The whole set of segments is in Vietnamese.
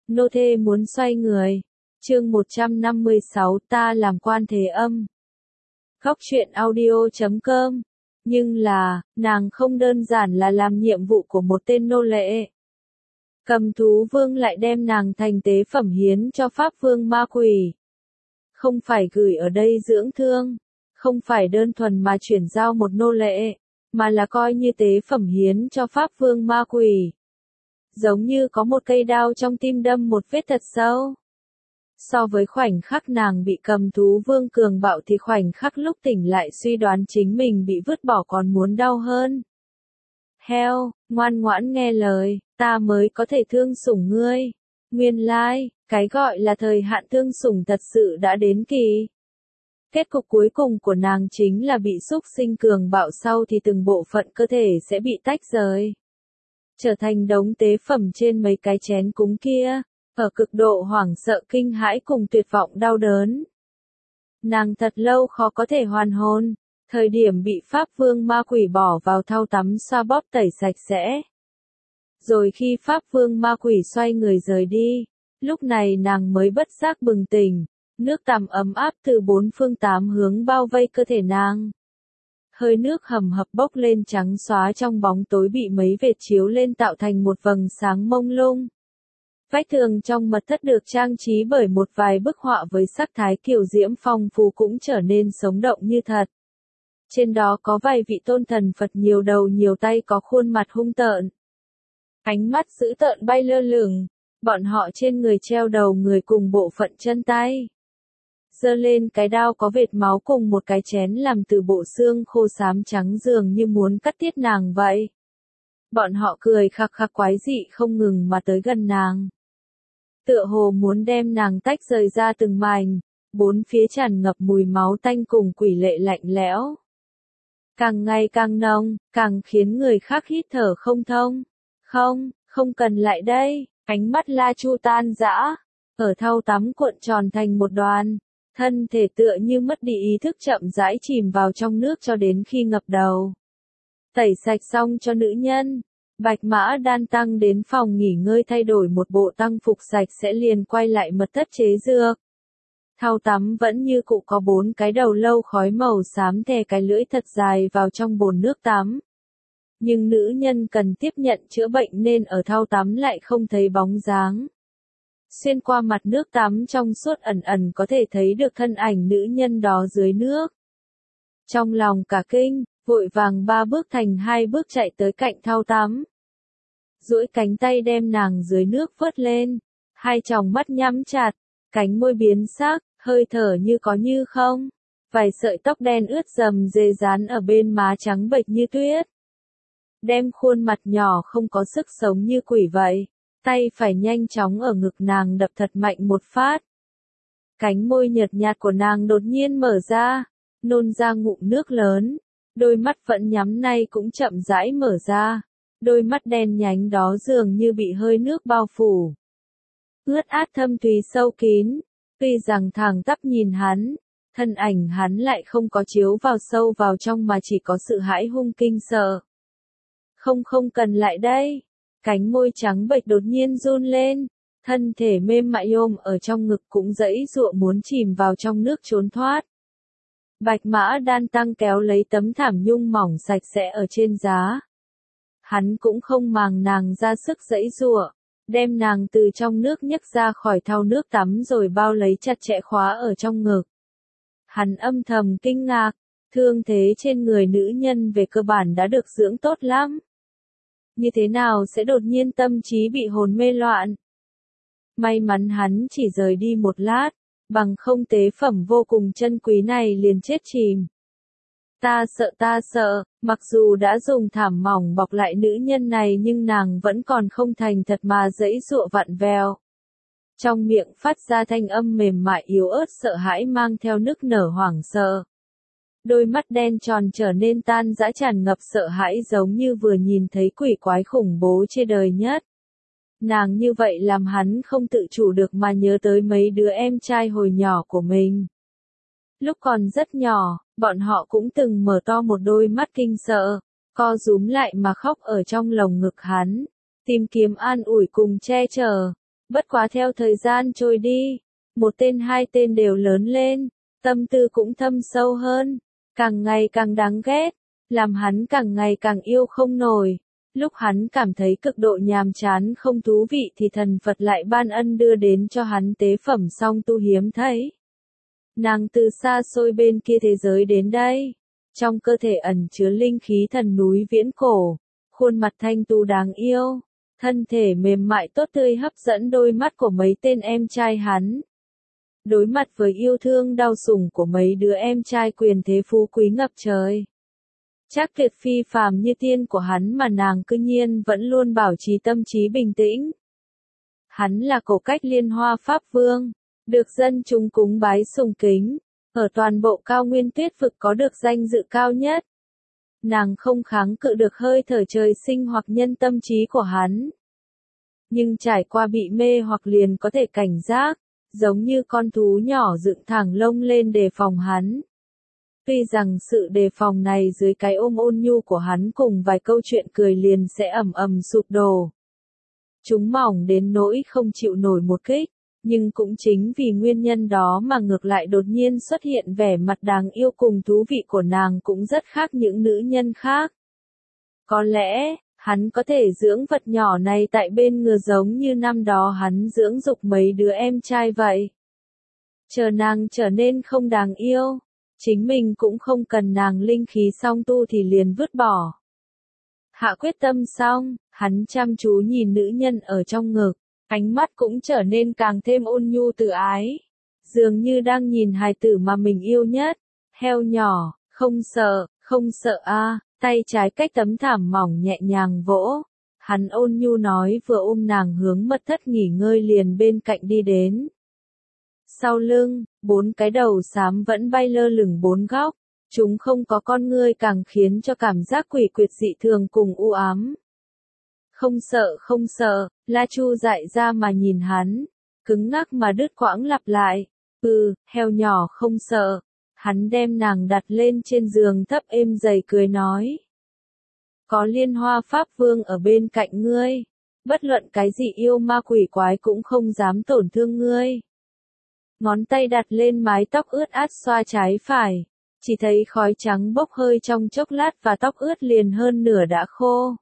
Nô thê muốn xoay người. Chương 156 ta làm quan thế âm. Góc truyện audio.com. Nhưng là, nàng không đơn giản là làm nhiệm vụ của một tên nô lệ. Cầm thú vương lại đem nàng thành tế phẩm hiến cho pháp vương ma quỷ. Không phải gửi ở đây dưỡng thương, không phải đơn thuần mà chuyển giao một nô lệ, mà là coi như tế phẩm hiến cho pháp vương ma quỷ. Giống như có một cây đao trong tim đâm một vết thật sâu. So với khoảnh khắc nàng bị cầm thú vương cường bạo thì khoảnh khắc lúc tỉnh lại suy đoán chính mình bị vứt bỏ còn muốn đau hơn. Heo, ngoan ngoãn nghe lời, ta mới có thể thương sủng ngươi. Nguyên lai, cái gọi là thời hạn thương sủng thật sự đã đến kỳ. Kết cục cuối cùng của nàng chính là bị súc sinh cường bạo sau thì từng bộ phận cơ thể sẽ bị tách rời. Trở thành đống tế phẩm trên mấy cái chén cúng kia, ở cực độ hoảng sợ kinh hãi cùng tuyệt vọng đau đớn. Nàng thật lâu khó có thể hoàn hồn, thời điểm bị Pháp Vương ma quỷ bỏ vào thau tắm xoa bóp tẩy sạch sẽ. Rồi khi Pháp Vương ma quỷ xoay người rời đi, lúc này nàng mới bất giác bừng tỉnh, nước tắm ấm áp từ bốn phương tám hướng bao vây cơ thể nàng. Hơi nước hầm hập bốc lên trắng xóa trong bóng tối bị mấy vệt chiếu lên tạo thành một vầng sáng mông lung. Vách tường trong mật thất được trang trí bởi một vài bức họa với sắc thái kiều diễm phong phú cũng trở nên sống động như thật. Trên đó có vài vị tôn thần Phật nhiều đầu nhiều tay có khuôn mặt hung tợn. Ánh mắt dữ tợn bay lơ lửng, bọn họ trên người treo đầu người cùng bộ phận chân tay. Giơ lên cái đao có vệt máu cùng một cái chén làm từ bộ xương khô xám trắng dường như muốn cắt tiết nàng vậy. Bọn họ cười khặc khặc quái dị không ngừng mà tới gần nàng. Tựa hồ muốn đem nàng tách rời ra từng mảnh, bốn phía tràn ngập mùi máu tanh cùng quỷ lệ lạnh lẽo. Càng ngày càng nồng, càng khiến người khác hít thở không thông. Không cần lại đây, ánh mắt La Chu tan rã, ở thau tắm cuộn tròn thành một đoàn, thân thể tựa như mất đi ý thức chậm rãi chìm vào trong nước cho đến khi ngập đầu. Tẩy sạch xong cho nữ nhân, Bạch Mã Đan tăng đến phòng nghỉ ngơi thay đổi một bộ tăng phục sạch sẽ liền quay lại mật thất chế dược. Thau tắm vẫn như cũ có bốn cái đầu lâu khói màu xám thè cái lưỡi thật dài vào trong bồn nước tắm. Nhưng nữ nhân cần tiếp nhận chữa bệnh nên ở thau tắm lại không thấy bóng dáng. Xuyên qua mặt nước tắm trong suốt ẩn ẩn có thể thấy được thân ảnh nữ nhân đó dưới nước. Trong lòng cả kinh, vội vàng ba bước thành hai bước chạy tới cạnh thau tắm. Duỗi cánh tay đem nàng dưới nước vớt lên, hai tròng mắt nhắm chặt, cánh môi biến sắc, hơi thở như có như không. Vài sợi tóc đen ướt rầm rề dán ở bên má trắng bệch như tuyết. Đem khuôn mặt nhỏ không có sức sống như quỷ vậy, tay phải nhanh chóng ở ngực nàng đập thật mạnh một phát. Cánh môi nhợt nhạt của nàng đột nhiên mở ra, nôn ra ngụm nước lớn, đôi mắt vẫn nhắm nay cũng chậm rãi mở ra, đôi mắt đen nhánh đó dường như bị hơi nước bao phủ. Ướt át thâm thúy sâu kín, tuy rằng thẳng tắp nhìn hắn, thân ảnh hắn lại không có chiếu vào sâu vào trong mà chỉ có sự hãi hung kinh sợ. Không cần lại đây. Cánh môi trắng bệch đột nhiên run lên, thân thể mềm mại ôm ở trong ngực cũng giãy giụa muốn chìm vào trong nước trốn thoát. Bạch Mã Đan tăng kéo lấy tấm thảm nhung mỏng sạch sẽ ở trên giá. Hắn cũng không màng nàng ra sức giãy giụa, đem nàng từ trong nước nhấc ra khỏi thau nước tắm rồi bao lấy chặt chẽ khóa ở trong ngực. Hắn âm thầm kinh ngạc, thương thế trên người nữ nhân về cơ bản đã được dưỡng tốt lắm. Như thế nào sẽ đột nhiên tâm trí bị hồn mê loạn? May mắn hắn chỉ rời đi một lát, bằng không tế phẩm vô cùng chân quý này liền chết chìm. Ta sợ, mặc dù đã dùng thảm mỏng bọc lại nữ nhân này nhưng nàng vẫn còn không thành thật mà giãy giụa vặn vẹo. Trong miệng phát ra thanh âm mềm mại yếu ớt sợ hãi mang theo nức nở hoảng sợ. Đôi mắt đen tròn trở nên tan rã tràn ngập sợ hãi giống như vừa nhìn thấy quỷ quái khủng bố trên đời nhất. Nàng như vậy làm hắn không tự chủ được mà nhớ tới mấy đứa em trai hồi nhỏ của mình. Lúc còn rất nhỏ, bọn họ cũng từng mở to một đôi mắt kinh sợ, co rúm lại mà khóc ở trong lồng ngực hắn, tìm kiếm an ủi cùng che chở. Bất quá theo thời gian trôi đi, một tên hai tên đều lớn lên, tâm tư cũng thâm sâu hơn, càng ngày càng đáng ghét, làm hắn càng ngày càng yêu không nổi. Lúc hắn cảm thấy cực độ nhàm chán không thú vị thì thần Phật lại ban ân đưa đến cho hắn tế phẩm song tu hiếm thấy. Nàng từ xa xôi bên kia thế giới đến đây, trong cơ thể ẩn chứa linh khí thần núi viễn cổ, khuôn mặt thanh tú đáng yêu, thân thể mềm mại tốt tươi hấp dẫn đôi mắt của mấy tên em trai hắn. Đối mặt với yêu thương đau sủng của mấy đứa em trai quyền thế phú quý ngập trời, chắc tuyệt phi phàm như tiên của hắn mà nàng cư nhiên vẫn luôn bảo trì tâm trí bình tĩnh. Hắn là Cổ Cách Liên Hoa Pháp Vương, được dân chúng cúng bái sùng kính, ở toàn bộ cao nguyên tuyết vực có được danh dự cao nhất. Nàng không kháng cự được hơi thở trời sinh hoặc nhân tâm trí của hắn. Nhưng trải qua bị mê hoặc liền có thể cảnh giác, giống như con thú nhỏ dựng thẳng lông lên đề phòng hắn. Tuy rằng sự đề phòng này dưới cái ôm ôn nhu của hắn cùng vài câu chuyện cười liền sẽ ầm ầm sụp đổ. Chúng mỏng đến nỗi không chịu nổi một kích, nhưng cũng chính vì nguyên nhân đó mà ngược lại đột nhiên xuất hiện vẻ mặt đáng yêu cùng thú vị của nàng cũng rất khác những nữ nhân khác. Có lẽ, hắn có thể dưỡng vật nhỏ này tại bên ngựa giống như năm đó hắn dưỡng dục mấy đứa em trai vậy. Chờ nàng trở nên không đáng yêu, chính mình cũng không cần nàng linh khí song tu thì liền vứt bỏ. Hạ quyết tâm xong, hắn chăm chú nhìn nữ nhân ở trong ngực, ánh mắt cũng trở nên càng thêm ôn nhu từ ái. Dường như đang nhìn hài tử mà mình yêu nhất. Heo nhỏ, không sợ a. Tay trái cách tấm thảm mỏng nhẹ nhàng vỗ. Hắn ôn nhu nói vừa ôm nàng hướng mật thất nghỉ ngơi liền bên cạnh đi đến. Sau lưng, 4 cái đầu xám vẫn bay lơ lửng 4 góc. Chúng không có con ngươi càng khiến cho cảm giác quỷ quyệt dị thường cùng u ám. Không sợ, La Chu dại ra mà nhìn hắn, cứng ngắc mà đứt quãng lặp lại. Heo nhỏ không sợ. Hắn đem nàng đặt lên trên giường thấp êm dày cười nói. Có Liên Hoa Pháp Vương ở bên cạnh ngươi. Bất luận cái gì yêu ma quỷ quái cũng không dám tổn thương ngươi. Ngón tay đặt lên mái tóc ướt át xoa trái phải. Chỉ thấy khói trắng bốc hơi trong chốc lát và tóc ướt liền hơn nửa đã khô.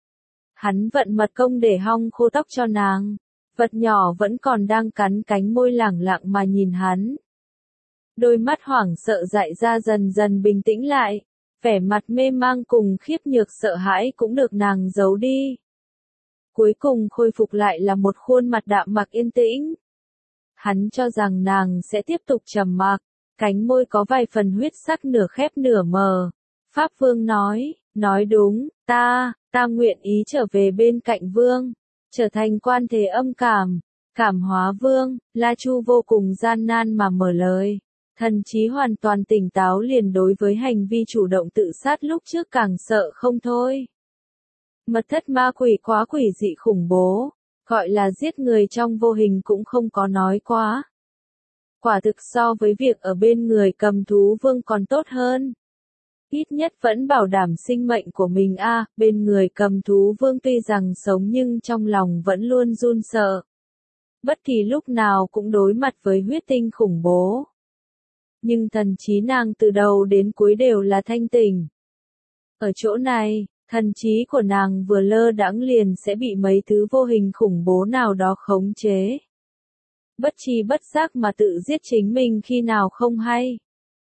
Hắn vận mật công để hong khô tóc cho nàng. Vật nhỏ vẫn còn đang cắn cánh môi lẳng lặng mà nhìn hắn. Đôi mắt hoảng sợ dại ra dần dần bình tĩnh lại. Vẻ mặt mê mang cùng khiếp nhược sợ hãi cũng được nàng giấu đi. Cuối cùng khôi phục lại là một khuôn mặt đạm mạc yên tĩnh. Hắn cho rằng nàng sẽ tiếp tục trầm mặc. Cánh môi có vài phần huyết sắc nửa khép nửa mờ. Pháp Vương nói đúng, ta nguyện ý trở về bên cạnh Vương, trở thành quan thế âm cảm hóa Vương. La Chu vô cùng gian nan mà mở lời. Thần trí hoàn toàn tỉnh táo liền đối với hành vi chủ động tự sát lúc trước càng sợ không thôi. Mật thất ma quỷ quá quỷ dị khủng bố, gọi là giết người trong vô hình cũng không có nói quá. Quả thực so với việc ở bên người cầm thú vương còn tốt hơn. Ít nhất vẫn bảo đảm sinh mệnh của mình bên người cầm thú vương tuy rằng sống nhưng trong lòng vẫn luôn run sợ. Bất kỳ lúc nào cũng đối mặt với huyết tinh khủng bố. Nhưng thần trí nàng từ đầu đến cuối đều là thanh tỉnh. Ở chỗ này, thần trí của nàng vừa lơ đãng liền sẽ bị mấy thứ vô hình khủng bố nào đó khống chế. Bất tri bất giác mà tự giết chính mình khi nào không hay.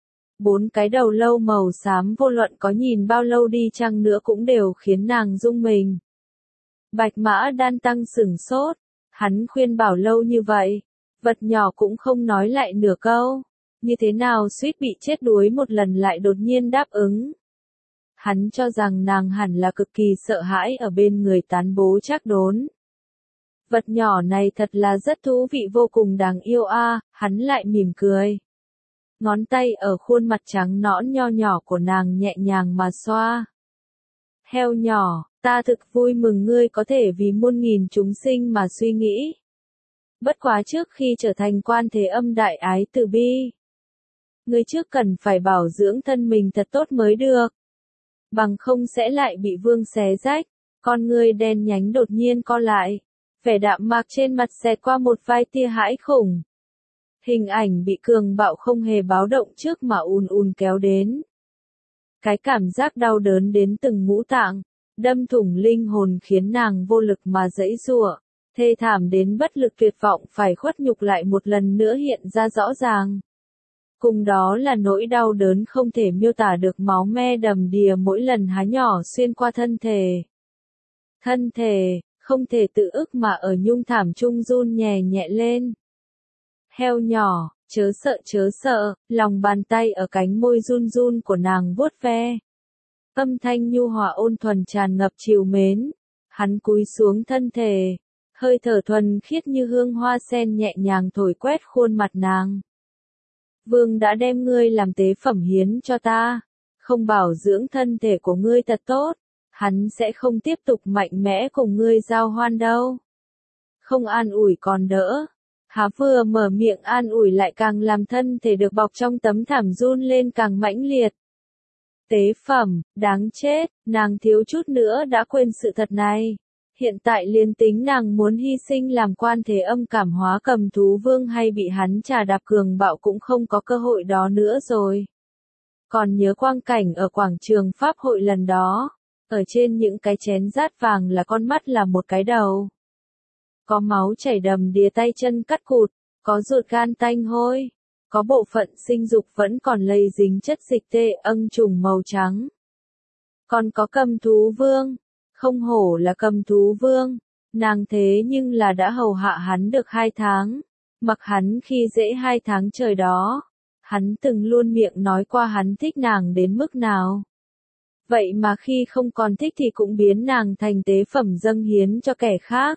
4 cái đầu lâu màu xám vô luận có nhìn bao lâu đi chăng nữa cũng đều khiến nàng rung mình. Bạch Mã Đan Tăng sửng sốt, hắn khuyên bảo lâu như vậy, vật nhỏ cũng không nói lại nửa câu, như thế nào suýt bị chết đuối một lần lại đột nhiên đáp ứng. Hắn cho rằng nàng hẳn là cực kỳ sợ hãi ở bên người tán bố trác đốn. Vật nhỏ này thật là rất thú vị vô cùng đáng yêu hắn lại mỉm cười. Ngón tay ở khuôn mặt trắng nõn nho nhỏ của nàng nhẹ nhàng mà xoa. Heo nhỏ, ta thực vui mừng ngươi có thể vì muôn nghìn chúng sinh mà suy nghĩ. Bất quá trước khi trở thành quan thế âm đại ái từ bi. Ngươi trước cần phải bảo dưỡng thân mình thật tốt mới được. Bằng không sẽ lại bị vương xé rách, con ngươi đen nhánh đột nhiên co lại. Vẻ đạm mạc trên mặt xẹt qua một vài tia hãi khủng. Hình ảnh bị cường bạo không hề báo động trước mà ùn ùn kéo đến. Cái cảm giác đau đớn đến từng ngũ tạng, đâm thủng linh hồn khiến nàng vô lực mà giãy giụa, thê thảm đến bất lực tuyệt vọng phải khuất nhục lại một lần nữa hiện ra rõ ràng. Cùng đó là nỗi đau đớn không thể miêu tả được máu me đầm đìa mỗi lần há nhỏ xuyên qua thân thể. Thân thể, không thể tự ức mà ở nhung thảm trung run nhẹ nhẹ lên. Heo nhỏ, chớ sợ, lòng bàn tay ở cánh môi run run của nàng vuốt ve. Âm thanh nhu hòa ôn thuần tràn ngập trìu mến. Hắn cúi xuống thân thể, hơi thở thuần khiết như hương hoa sen nhẹ nhàng thổi quét khuôn mặt nàng. Vương đã đem ngươi làm tế phẩm hiến cho ta, không bảo dưỡng thân thể của ngươi thật tốt, hắn sẽ không tiếp tục mạnh mẽ cùng ngươi giao hoan đâu. Không an ủi còn đỡ. Há vừa mở miệng an ủi lại càng làm thân thể được bọc trong tấm thảm run lên càng mãnh liệt. Tế phẩm, đáng chết, nàng thiếu chút nữa đã quên sự thật này. Hiện tại liền tính nàng muốn hy sinh làm quan thế âm cảm hóa cầm thú vương hay bị hắn trà đạp cường bạo cũng không có cơ hội đó nữa rồi. Còn nhớ quang cảnh ở quảng trường Pháp hội lần đó, ở trên những cái chén rát vàng là con mắt là một cái đầu. Có máu chảy đầm đìa tay chân cắt cụt, có ruột gan tanh hôi, có bộ phận sinh dục vẫn còn lây dính chất dịch tê âng trùng màu trắng. Còn có cầm thú vương, không hổ là cầm thú vương, nàng thế nhưng là đã hầu hạ hắn được 2 tháng, mặc hắn khi dễ 2 tháng trời đó, hắn từng luôn miệng nói qua hắn thích nàng đến mức nào. Vậy mà khi không còn thích thì cũng biến nàng thành tế phẩm dâng hiến cho kẻ khác.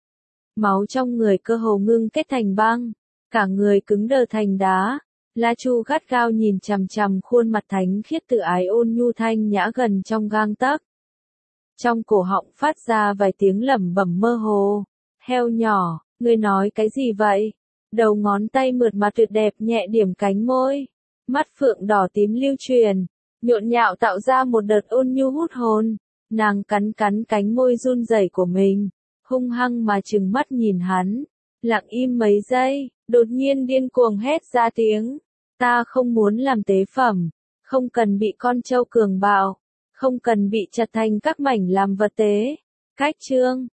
Máu trong người cơ hồ ngưng kết thành băng, cả người cứng đờ thành đá. La Chu gắt gao nhìn chằm chằm khuôn mặt thánh khiết tự ái ôn nhu thanh nhã gần trong gang tấc. Trong cổ họng phát ra vài tiếng lẩm bẩm mơ hồ. Heo nhỏ, ngươi nói cái gì vậy? Đầu ngón tay mượt mà tuyệt đẹp nhẹ điểm cánh môi. Mắt phượng đỏ tím lưu truyền, nhộn nhạo tạo ra một đợt ôn nhu hút hồn. Nàng cắn cánh môi run rẩy của mình, hung hăng mà trừng mắt nhìn hắn. Lặng im mấy giây, đột nhiên điên cuồng hét ra tiếng. Ta không muốn làm tế phẩm, không cần bị con trâu cường bạo, không cần bị chặt thành các mảnh làm vật tế. Cách chương